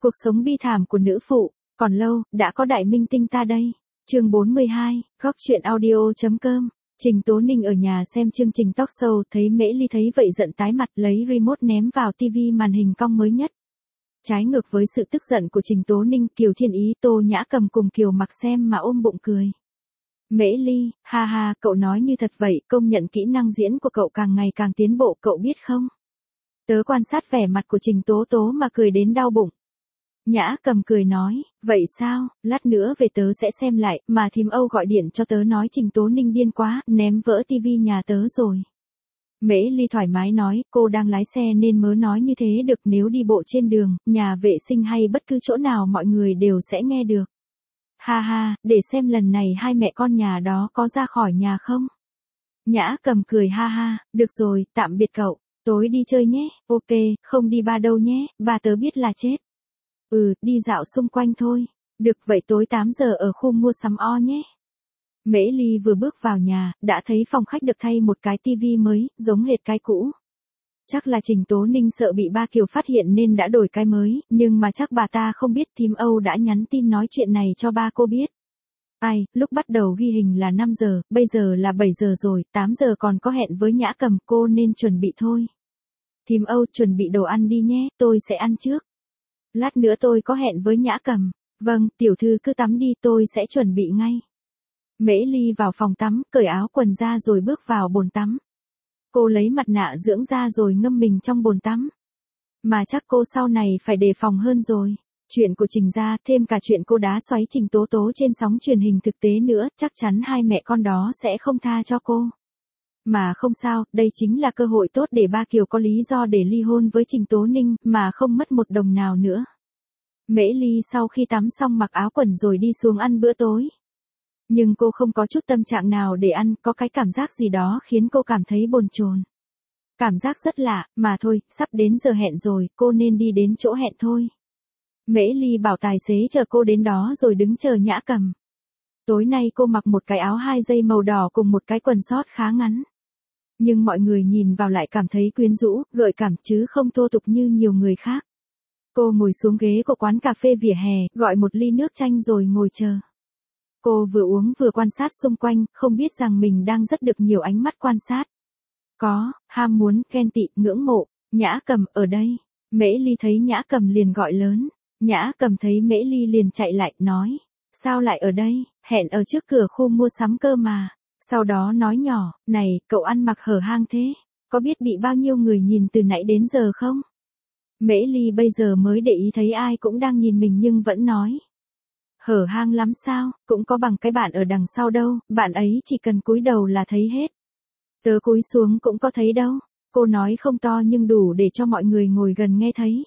Cuộc sống bi thảm của nữ phụ, còn lâu, đã có đại minh tinh ta đây. Chương 42, góc truyện audio.com. Trình Tố Ninh ở nhà xem chương trình talk show, thấy Mễ Ly thấy vậy giận tái mặt, lấy remote ném vào tivi màn hình cong mới nhất. Trái ngược với sự tức giận của Trình Tố Ninh, Kiều Thiên Ý, Tô Nhã Cầm cùng Kiều Mặc xem mà ôm bụng cười. Mễ Ly, ha ha, cậu nói như thật vậy, công nhận kỹ năng diễn của cậu càng ngày càng tiến bộ, cậu biết không? Tớ quan sát vẻ mặt của Trình Tố Tố mà cười đến đau bụng. Nhã Cầm cười nói, vậy sao, lát nữa về tớ sẽ xem lại, mà thím Âu gọi điện cho tớ nói Trình Tố Ninh điên quá, ném vỡ tivi nhà tớ rồi. Mễ Ly thoải mái nói, cô đang lái xe nên mới nói như thế được, nếu đi bộ trên đường, nhà vệ sinh hay bất cứ chỗ nào mọi người đều sẽ nghe được. Ha ha, để xem lần này hai mẹ con nhà đó có ra khỏi nhà không? Nhã Cầm cười ha ha, được rồi, tạm biệt cậu, tối đi chơi nhé, ok, không đi ba đâu nhé, ba tớ biết là chết. Đi dạo xung quanh thôi. Được vậy tối 8 giờ ở khu mua sắm O nhé. Mễ Ly vừa bước vào nhà, đã thấy phòng khách được thay một cái tivi mới, giống hệt cái cũ. Chắc là Trình Tố Ninh sợ bị ba Kiều phát hiện nên đã đổi cái mới, nhưng mà chắc bà ta không biết thím Âu đã nhắn tin nói chuyện này cho ba cô biết. Ai, lúc bắt đầu ghi hình là 5 giờ, bây giờ là 7 giờ rồi, 8 giờ còn có hẹn với Nhã Cầm, cô nên chuẩn bị thôi. Thím Âu chuẩn bị đồ ăn đi nhé, tôi sẽ ăn trước. Lát nữa tôi có hẹn với Nhã Cầm. Vâng, tiểu thư cứ tắm đi, tôi sẽ chuẩn bị ngay. Mễ Ly vào phòng tắm, cởi áo quần ra rồi bước vào bồn tắm. Cô lấy mặt nạ dưỡng da rồi ngâm mình trong bồn tắm. Mà chắc cô sau này phải đề phòng hơn rồi. Chuyện của Trình gia, thêm cả chuyện cô đá xoáy Trình Tố Tố trên sóng truyền hình thực tế nữa, chắc chắn hai mẹ con đó sẽ không tha cho cô. Mà không sao, đây chính là cơ hội tốt để ba Kiều có lý do để ly hôn với Trình Tố Ninh, mà không mất một đồng nào nữa. Mễ Ly sau khi tắm xong mặc áo quần rồi đi xuống ăn bữa tối. Nhưng cô không có chút tâm trạng nào để ăn, có cái cảm giác gì đó khiến cô cảm thấy bồn chồn. Cảm giác rất lạ, mà thôi, sắp đến giờ hẹn rồi, cô nên đi đến chỗ hẹn thôi. Mễ Ly bảo tài xế chờ cô đến đó rồi đứng chờ Nhã Cầm. Tối nay cô mặc một cái áo 2 dây màu đỏ cùng một cái quần sót khá ngắn. Nhưng mọi người nhìn vào lại cảm thấy quyến rũ, gợi cảm chứ không thô tục như nhiều người khác. Cô ngồi xuống ghế của quán cà phê vỉa hè, gọi một ly nước chanh rồi ngồi chờ. Cô vừa uống vừa quan sát xung quanh, không biết rằng mình đang rất được nhiều ánh mắt quan sát. Có, ham muốn, ghen tị, ngưỡng mộ. Nhã Cầm ở đây. Mễ Ly thấy Nhã Cầm liền gọi lớn. Nhã Cầm thấy Mễ Ly liền chạy lại, nói. Sao lại ở đây, hẹn ở trước cửa khu mua sắm cơ mà. Sau đó nói nhỏ, này, cậu ăn mặc hở hang thế, có biết bị bao nhiêu người nhìn từ nãy đến giờ không? Mễ Ly bây giờ mới để ý thấy ai cũng đang nhìn mình nhưng vẫn nói. Hở hang lắm sao, cũng có bằng cái bạn ở đằng sau đâu, bạn ấy chỉ cần cúi đầu là thấy hết. Tớ cúi xuống cũng có thấy đâu, cô nói không to nhưng đủ để cho mọi người ngồi gần nghe thấy.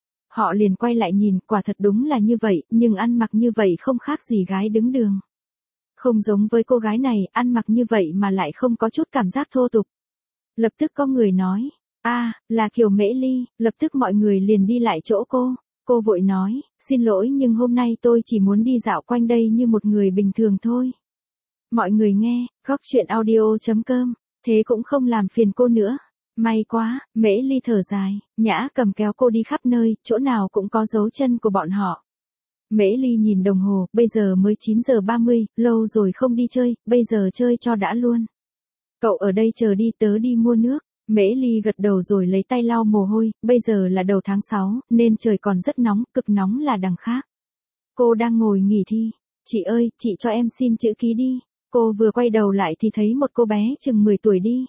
Họ liền quay lại nhìn, quả thật đúng là như vậy, nhưng ăn mặc như vậy không khác gì gái đứng đường. Không giống với cô gái này, ăn mặc như vậy mà lại không có chút cảm giác thô tục. Lập tức có người nói, là Kiều Mễ Ly, lập tức mọi người liền đi lại chỗ cô. Cô vội nói, xin lỗi nhưng hôm nay tôi chỉ muốn đi dạo quanh đây như một người bình thường thôi. Mọi người nghe, góc truyện audio.com, thế cũng không làm phiền cô nữa. May quá, Mễ Ly thở dài, Nhã Cầm kéo cô đi khắp nơi, chỗ nào cũng có dấu chân của bọn họ. Mễ Ly nhìn đồng hồ, bây giờ mới 9 giờ 30, lâu rồi không đi chơi, bây giờ chơi cho đã luôn. Cậu ở đây chờ đi, tớ đi mua nước. Mễ Ly gật đầu rồi lấy tay lau mồ hôi, bây giờ là đầu tháng 6, nên trời còn rất nóng, cực nóng là đằng khác. Cô đang ngồi nghỉ thi. Chị ơi, chị cho em xin chữ ký đi. Cô vừa quay đầu lại thì thấy một cô bé chừng 10 tuổi đi.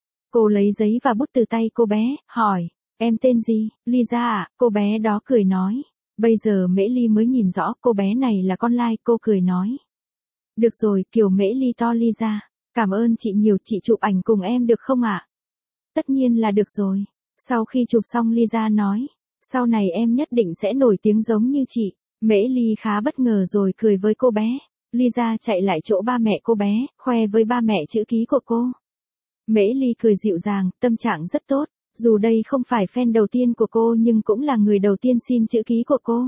Cô lấy giấy và bút từ tay cô bé, hỏi, em tên gì, Lisa à? Cô bé đó cười nói. Bây giờ Mễ Ly mới nhìn rõ cô bé này là con lai, cô cười nói. Được rồi, Kiều Mễ Ly to Lisa, cảm ơn chị nhiều, chị chụp ảnh cùng em được không ạ? Tất nhiên là được rồi. Sau khi chụp xong Lisa nói, sau này em nhất định sẽ nổi tiếng giống như chị. Mễ Ly khá bất ngờ rồi cười với cô bé. Lisa chạy lại chỗ ba mẹ cô bé, khoe với ba mẹ chữ ký của cô. Mễ Ly cười dịu dàng, tâm trạng rất tốt. Dù đây không phải fan đầu tiên của cô nhưng cũng là người đầu tiên xin chữ ký của cô.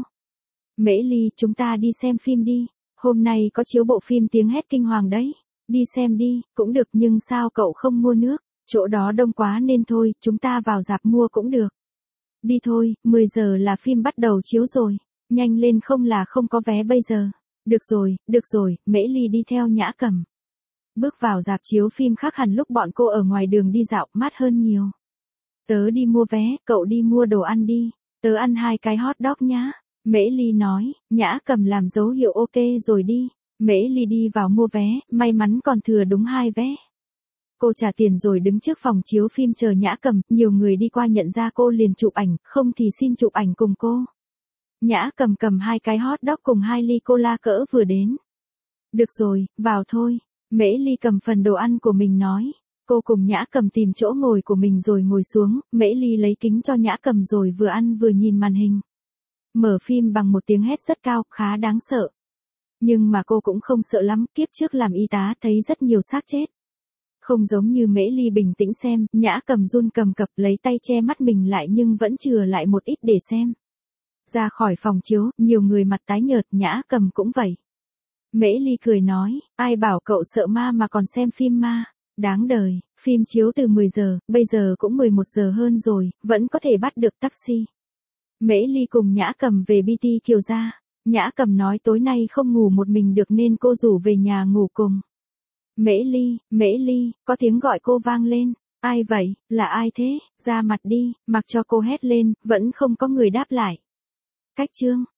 Mễ Ly, chúng ta đi xem phim đi. Hôm nay có chiếu bộ phim Tiếng Hét Kinh Hoàng đấy. Đi xem đi, cũng được nhưng sao cậu không mua nước? Chỗ đó đông quá nên thôi, chúng ta vào rạp mua cũng được. Đi thôi, 10 giờ là phim bắt đầu chiếu rồi. Nhanh lên không là không có vé bây giờ. Được rồi, Mễ Ly đi theo Nhã Cầm. Bước vào rạp chiếu phim khác hẳn lúc bọn cô ở ngoài đường đi dạo, mát hơn nhiều. Tớ đi mua vé, cậu đi mua đồ ăn đi. Tớ ăn 2 cái hot dog nhá. Mễ Ly nói, Nhã Cầm làm dấu hiệu ok rồi đi. Mễ Ly đi vào mua vé, may mắn còn thừa đúng 2 vé. Cô trả tiền rồi đứng trước phòng chiếu phim chờ Nhã Cầm, nhiều người đi qua nhận ra cô liền chụp ảnh, không thì xin chụp ảnh cùng cô. Nhã Cầm cầm 2 cái hot dog cùng 2 ly cola cỡ vừa đến. Được rồi, vào thôi. Mễ Ly cầm phần đồ ăn của mình nói. Cô cùng Nhã Cầm tìm chỗ ngồi của mình rồi ngồi xuống, Mễ Ly lấy kính cho Nhã Cầm rồi vừa ăn vừa nhìn màn hình. Mở phim bằng một tiếng hét rất cao, khá đáng sợ. Nhưng mà cô cũng không sợ lắm, kiếp trước làm y tá thấy rất nhiều xác chết. Không giống như Mễ Ly bình tĩnh xem, Nhã Cầm run cầm cập lấy tay che mắt mình lại nhưng vẫn chừa lại một ít để xem. Ra khỏi phòng chiếu, nhiều người mặt tái nhợt, Nhã Cầm cũng vậy. Mễ Ly cười nói, ai bảo cậu sợ ma mà còn xem phim ma, đáng đời, phim chiếu từ 10 giờ, bây giờ cũng 11 giờ hơn rồi, vẫn có thể bắt được taxi. Mễ Ly cùng Nhã Cầm về BT Kiều gia. Nhã Cầm nói tối nay không ngủ một mình được nên cô rủ về nhà ngủ cùng. Mễ Ly, có tiếng gọi cô vang lên. Ai vậy, là ai thế, ra mặt đi, mặc cho cô hét lên, vẫn không có người đáp lại. Cách chương